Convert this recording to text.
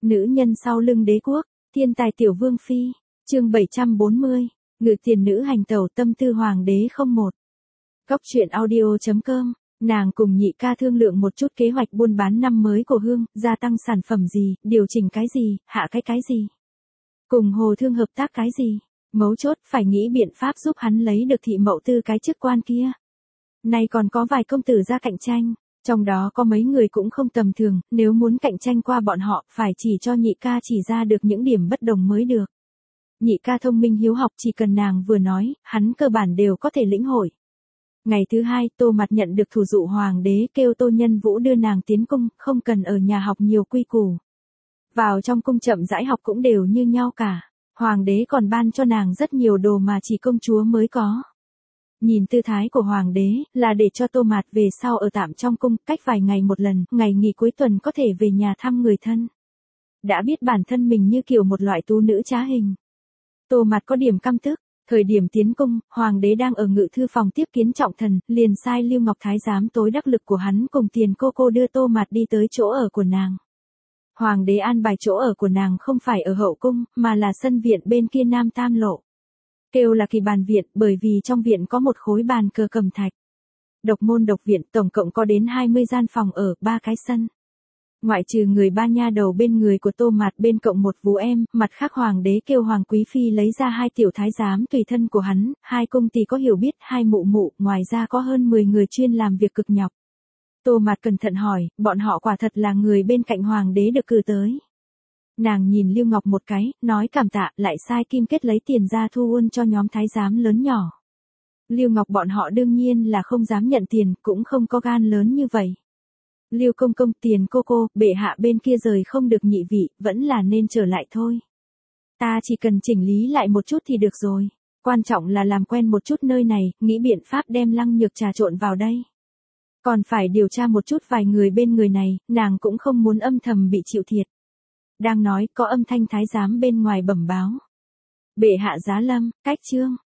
Nữ nhân sau lưng đế quốc, thiên tài tiểu vương phi, chương 740, ngự tiền nữ hành tẩu tâm tư hoàng đế 01. Góc truyện audio.com, nàng cùng nhị ca thương lượng một chút kế hoạch buôn bán năm mới của Hương, gia tăng sản phẩm gì, điều chỉnh cái gì, hạ cái gì. Cùng Hồ Thương hợp tác cái gì, mấu chốt phải nghĩ biện pháp giúp hắn lấy được thị mậu tư cái chức quan kia. Nay còn có vài công tử ra cạnh tranh. Trong đó có mấy người cũng không tầm thường, nếu muốn cạnh tranh qua bọn họ, phải chỉ cho nhị ca chỉ ra được những điểm bất đồng mới được. Nhị ca thông minh hiếu học, chỉ cần nàng vừa nói, hắn cơ bản đều có thể lĩnh hội. Ngày thứ hai, Tô Mặt nhận được thủ dụ hoàng đế kêu Tô Nhân Vũ đưa nàng tiến cung, không cần ở nhà học nhiều quy củ. Vào trong cung chậm rãi học cũng đều như nhau cả. Hoàng đế còn ban cho nàng rất nhiều đồ mà chỉ công chúa mới có. Nhìn tư thái của hoàng đế, là để cho Tô Mạt về sau ở tạm trong cung, cách vài ngày một lần, ngày nghỉ cuối tuần có thể về nhà thăm người thân. Đã biết bản thân mình như kiểu một loại tú nữ trá hình. Tô Mạt có điểm căm tức, thời điểm tiến cung, hoàng đế đang ở ngự thư phòng tiếp kiến trọng thần, liền sai Lưu Ngọc Thái giám tối đắc lực của hắn cùng Tiền cô đưa Tô Mạt đi tới chỗ ở của nàng. Hoàng đế an bài chỗ ở của nàng không phải ở hậu cung, mà là sân viện bên kia Nam Tam Lộ. Kêu là Kỳ bàn viện, bởi vì trong viện có một khối bàn cờ cẩm thạch. Độc môn độc viện, tổng cộng có đến 20 gian phòng ở, 3 cái sân. Ngoại trừ người ba nha đầu bên người của Tô Mạt bên cộng một vú em, mặt khác hoàng đế kêu hoàng quý phi lấy ra 2 tiểu thái giám tùy thân của hắn, 2 cung tỳ có hiểu biết, 2 mụ mụ, ngoài ra có hơn 10 người chuyên làm việc cực nhọc. Tô Mạt cẩn thận hỏi, bọn họ quả thật là người bên cạnh hoàng đế được cử tới. Nàng nhìn Lưu Ngọc một cái, nói cảm tạ, lại sai Kim Kết lấy tiền ra thu uôn cho nhóm thái giám lớn nhỏ. Lưu Ngọc bọn họ đương nhiên là không dám nhận tiền, cũng không có gan lớn như vậy. Lưu công công, Tiền cô, bệ hạ bên kia rời không được nhị vị, vẫn là nên trở lại thôi. Ta chỉ cần chỉnh lý lại một chút thì được rồi. Quan trọng là làm quen một chút nơi này, nghĩ biện pháp đem Lăng Nhược trà trộn vào đây. Còn phải điều tra một chút vài người bên người này, nàng cũng không muốn âm thầm bị chịu thiệt. Đang nói, có âm thanh thái giám bên ngoài bẩm báo. Bệ hạ giá lâm, cách trương,